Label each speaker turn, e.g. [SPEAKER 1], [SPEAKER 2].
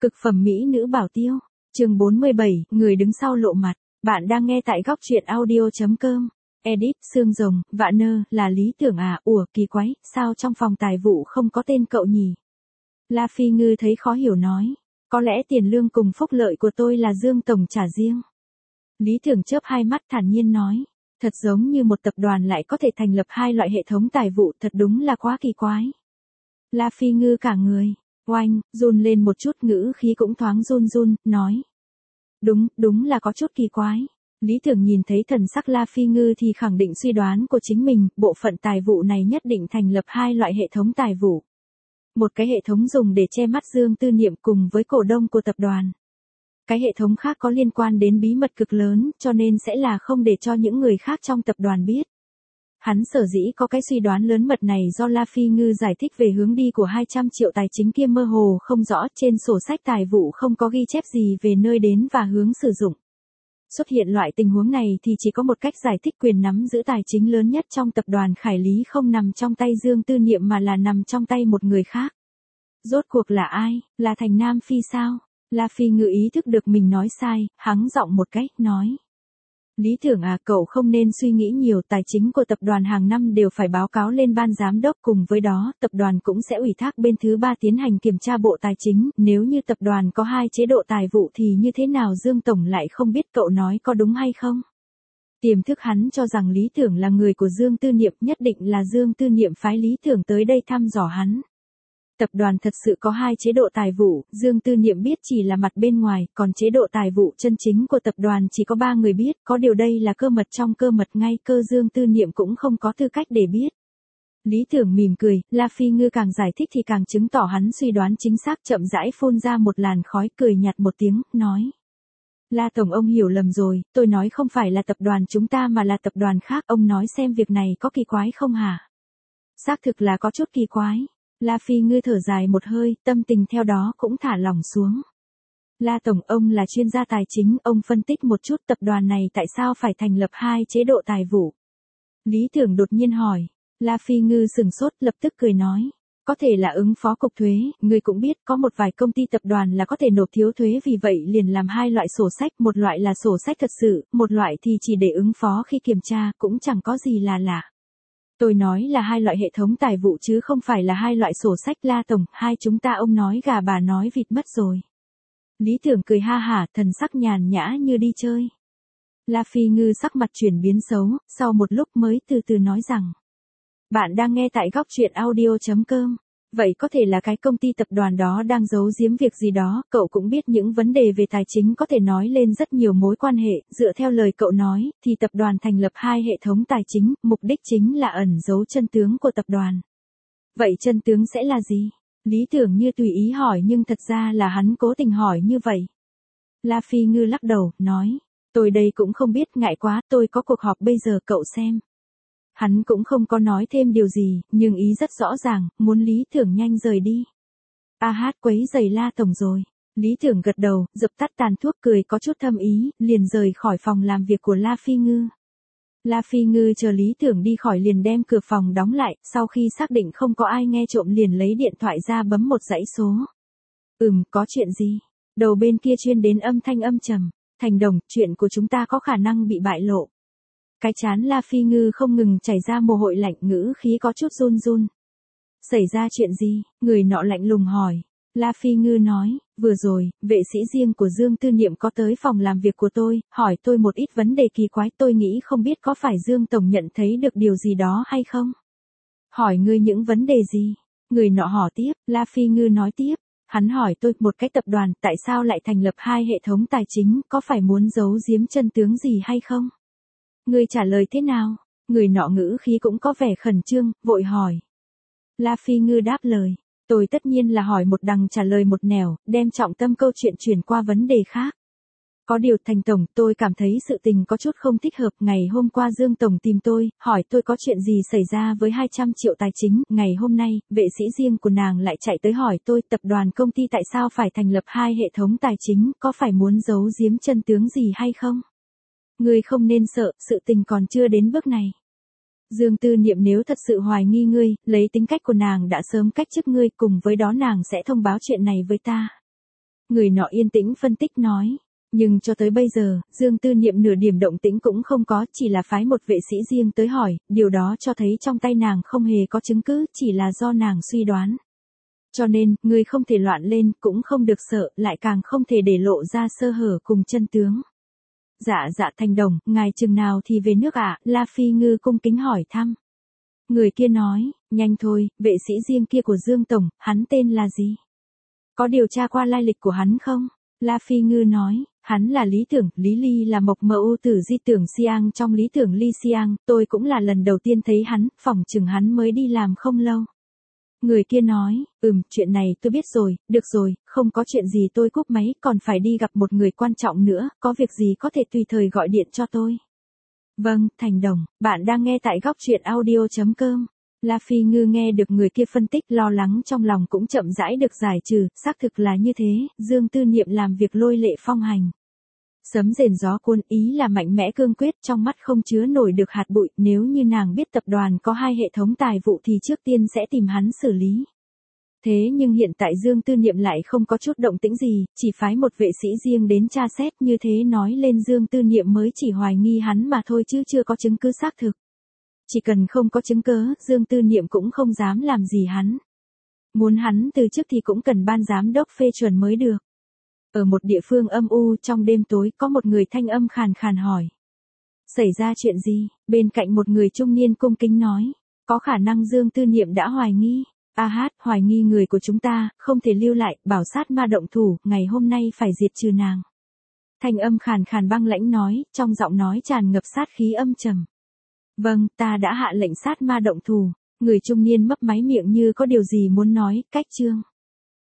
[SPEAKER 1] Cực phẩm mỹ nữ bảo tiêu. Chương 47, người đứng sau lộ mặt. Bạn đang nghe tại góc truyện audio.com. Edit, Sương Rồng, Vạ Nơ, là Lý Tưởng à? Ủa, kỳ quái, sao trong phòng tài vụ không có tên cậu nhỉ? La Phi Ngư thấy khó hiểu nói. Có lẽ tiền lương cùng phúc lợi của tôi là Dương Tổng trả riêng. Lý Tưởng chớp hai mắt thản nhiên nói. Thật giống như một tập đoàn lại có thể thành lập hai loại hệ thống tài vụ, thật đúng là quá kỳ quái. La Phi Ngư cả người oanh, run lên một chút, ngữ khí cũng thoáng run run, nói. Đúng là có chút kỳ quái. Lý Tưởng nhìn thấy thần sắc La Phi Ngư thì khẳng định suy đoán của chính mình, bộ phận tài vụ này nhất định thành lập hai loại hệ thống tài vụ. Một cái hệ thống dùng để che mắt Dương Tư Niệm cùng với cổ đông của tập đoàn. Cái hệ thống khác có liên quan đến bí mật cực lớn, cho nên sẽ là không để cho những người khác trong tập đoàn biết. Hắn sở dĩ có cái suy đoán lớn mật này do La Phi Ngư giải thích về hướng đi của 200 triệu tài chính kia mơ hồ không rõ, trên sổ sách tài vụ không có ghi chép gì về nơi đến và hướng sử dụng. Xuất hiện loại tình huống này thì chỉ có một cách giải thích, quyền nắm giữ tài chính lớn nhất trong tập đoàn Khải Lý không nằm trong tay Dương Tư Niệm mà là nằm trong tay một người khác. Rốt cuộc là ai? Là Thành Nam Phi sao? La Phi Ngư ý thức được mình nói sai, hắng giọng một cách, nói. Lý Tưởng à, cậu không nên suy nghĩ nhiều, tài chính của tập đoàn hàng năm đều phải báo cáo lên ban giám đốc, cùng với đó, tập đoàn cũng sẽ ủy thác bên thứ ba tiến hành kiểm tra bộ tài chính, nếu như tập đoàn có hai chế độ tài vụ thì như thế nào Dương Tổng lại không biết, cậu nói có đúng hay không? Tiềm thức hắn cho rằng Lý Tưởng là người của Dương Tư Niệm, nhất định là Dương Tư Niệm phái Lý Tưởng tới đây thăm dò hắn. Tập đoàn thật sự có hai chế độ tài vụ, Dương Tư Niệm biết chỉ là mặt bên ngoài, còn chế độ tài vụ chân chính của tập đoàn chỉ có 3 người biết, có điều đây là cơ mật trong cơ mật, ngay cơ Dương Tư Niệm cũng không có tư cách để biết. Lý Tưởng mỉm cười, La Phi Ngư càng giải thích thì càng chứng tỏ hắn suy đoán chính xác, chậm rãi phun ra một làn khói, cười nhạt một tiếng, nói. La Tổng, ông hiểu lầm rồi, tôi nói không phải là tập đoàn chúng ta mà là tập đoàn khác, ông nói xem việc này có kỳ quái không hả? Xác thực là có chút kỳ quái. La Phi Ngư thở dài một hơi, tâm tình theo đó cũng thả lỏng xuống. La Tổng, ông là chuyên gia tài chính, ông phân tích một chút tập đoàn này tại sao phải thành lập hai chế độ tài vụ. Lý Tưởng đột nhiên hỏi. La Phi Ngư sừng sốt, lập tức cười nói. Có thể là ứng phó cục thuế, người cũng biết có một vài công ty tập đoàn là có thể nộp thiếu thuế, vì vậy liền làm hai loại sổ sách, một loại là sổ sách thật sự, một loại thì chỉ để ứng phó khi kiểm tra, cũng chẳng có gì là lạ. Tôi nói là hai loại hệ thống tài vụ chứ không phải là hai loại sổ sách. La Tổng, hai chúng ta ông nói gà bà nói vịt mất rồi. Lý Tưởng cười ha hả, thần sắc nhàn nhã như đi chơi. La Phi Ngư sắc mặt chuyển biến xấu, sau một lúc mới từ từ nói rằng. Bạn đang nghe tại góc truyện audio.com. Vậy có thể là cái công ty tập đoàn đó đang giấu giếm việc gì đó, cậu cũng biết những vấn đề về tài chính có thể nói lên rất nhiều mối quan hệ, dựa theo lời cậu nói, thì tập đoàn thành lập hai hệ thống tài chính, mục đích chính là ẩn giấu chân tướng của tập đoàn. Vậy chân tướng sẽ là gì? Lý Tưởng như tùy ý hỏi nhưng thật ra là hắn cố tình hỏi như vậy. La Phi Ngư lắc đầu, nói, tôi đây cũng không biết, ngại quá, tôi có cuộc họp bây giờ, cậu xem. Hắn cũng không có nói thêm điều gì, nhưng ý rất rõ ràng, muốn Lý Tưởng nhanh rời đi. Quấy giày La Tổng rồi. Lý Tưởng gật đầu, dập tắt tàn thuốc, cười có chút thâm ý, liền rời khỏi phòng làm việc của La Phi Ngư. La Phi Ngư chờ Lý Tưởng đi khỏi liền đem cửa phòng đóng lại, sau khi xác định không có ai nghe trộm liền lấy điện thoại ra bấm một dãy số. Có chuyện gì? Đầu bên kia truyền đến âm thanh âm trầm. Thành Đồng, chuyện của chúng ta có khả năng bị bại lộ. Cái trán La Phi Ngư không ngừng chảy ra mồ hôi lạnh, ngữ khí có chút run run. Xảy ra chuyện gì? Người nọ lạnh lùng hỏi. La Phi Ngư nói, vừa rồi, vệ sĩ riêng của Dương Tư Niệm có tới phòng làm việc của tôi, hỏi tôi một ít vấn đề kỳ quái, tôi nghĩ không biết có phải Dương Tổng nhận thấy được điều gì đó hay không? Hỏi ngươi những vấn đề gì? Người nọ hỏi tiếp, La Phi Ngư nói tiếp. Hắn hỏi tôi, một cái tập đoàn, tại sao lại thành lập hai hệ thống tài chính, có phải muốn giấu giếm chân tướng gì hay không? Ngươi trả lời thế nào? Người nọ ngữ khí cũng có vẻ khẩn trương, vội hỏi. La Phi Ngư đáp lời. Tôi tất nhiên là hỏi một đằng trả lời một nẻo, đem trọng tâm câu chuyện chuyển qua vấn đề khác. Có điều Thành Tổng, tôi cảm thấy sự tình có chút không thích hợp. Ngày hôm qua Dương Tổng tìm tôi, hỏi tôi có chuyện gì xảy ra với 200 triệu tài chính. Ngày hôm nay, vệ sĩ riêng của nàng lại chạy tới hỏi tôi, tập đoàn công ty tại sao phải thành lập hai hệ thống tài chính, có phải muốn giấu giếm chân tướng gì hay không? Ngươi không nên sợ, sự tình còn chưa đến bước này. Dương Tư Niệm nếu thật sự hoài nghi ngươi, lấy tính cách của nàng đã sớm cách chức ngươi, cùng với đó nàng sẽ thông báo chuyện này với ta. Người nọ yên tĩnh phân tích nói. Nhưng cho tới bây giờ, Dương Tư Niệm nửa điểm động tĩnh cũng không có, chỉ là phái một vệ sĩ riêng tới hỏi, điều đó cho thấy trong tay nàng không hề có chứng cứ, chỉ là do nàng suy đoán. Cho nên, ngươi không thể loạn lên, cũng không được sợ, lại càng không thể để lộ ra sơ hở cùng chân tướng. Dạ dạ Thành Đồng, ngài chừng nào thì về nước ạ? La Phi Ngư cung kính hỏi thăm. Người kia nói, nhanh thôi, vệ sĩ riêng kia của Dương Tổng, hắn tên là gì? Có điều tra qua lai lịch của hắn không? La Phi Ngư nói, hắn là Lý Tưởng, Lý Ly là Mộc Mẫu Tử Di Tưởng Siang trong Lý Tưởng Ly Siang, tôi cũng là lần đầu tiên thấy hắn, phỏng chừng hắn mới đi làm không lâu. Người kia nói, chuyện này tôi biết rồi, được rồi, không có chuyện gì tôi cúp máy, còn phải đi gặp một người quan trọng nữa, có việc gì có thể tùy thời gọi điện cho tôi. Vâng, Thành Đồng, bạn đang nghe tại góc truyện audio.com. La Phi Ngư nghe được người kia phân tích, lo lắng trong lòng cũng chậm rãi được giải trừ, xác thực là như thế, Dương Tư Niệm làm việc lôi lệ phong hành. Sấm rền gió cuốn, ý là mạnh mẽ cương quyết, trong mắt không chứa nổi được hạt bụi, nếu như nàng biết tập đoàn có 2 hệ thống tài vụ thì trước tiên sẽ tìm hắn xử lý. Thế nhưng hiện tại Dương Tư Niệm lại không có chút động tĩnh gì, chỉ phái một vệ sĩ riêng đến tra xét, như thế nói lên Dương Tư Niệm mới chỉ hoài nghi hắn mà thôi chứ chưa có chứng cứ xác thực. Chỉ cần không có chứng cứ, Dương Tư Niệm cũng không dám làm gì hắn. Muốn hắn từ chức thì cũng cần ban giám đốc phê chuẩn mới được. Ở một địa phương âm u trong đêm tối có một người thanh âm khàn khàn hỏi. Xảy ra chuyện gì? Bên cạnh một người trung niên cung kính nói. Có khả năng Dương Tư Niệm đã hoài nghi. Hoài nghi người của chúng ta, không thể lưu lại, bảo sát ma động thủ, ngày hôm nay phải diệt trừ nàng. Thanh âm khàn khàn băng lãnh nói, trong giọng nói tràn ngập sát khí âm trầm. Vâng, ta đã hạ lệnh sát ma động thủ. Người trung niên mấp máy miệng như có điều gì muốn nói, cách chương.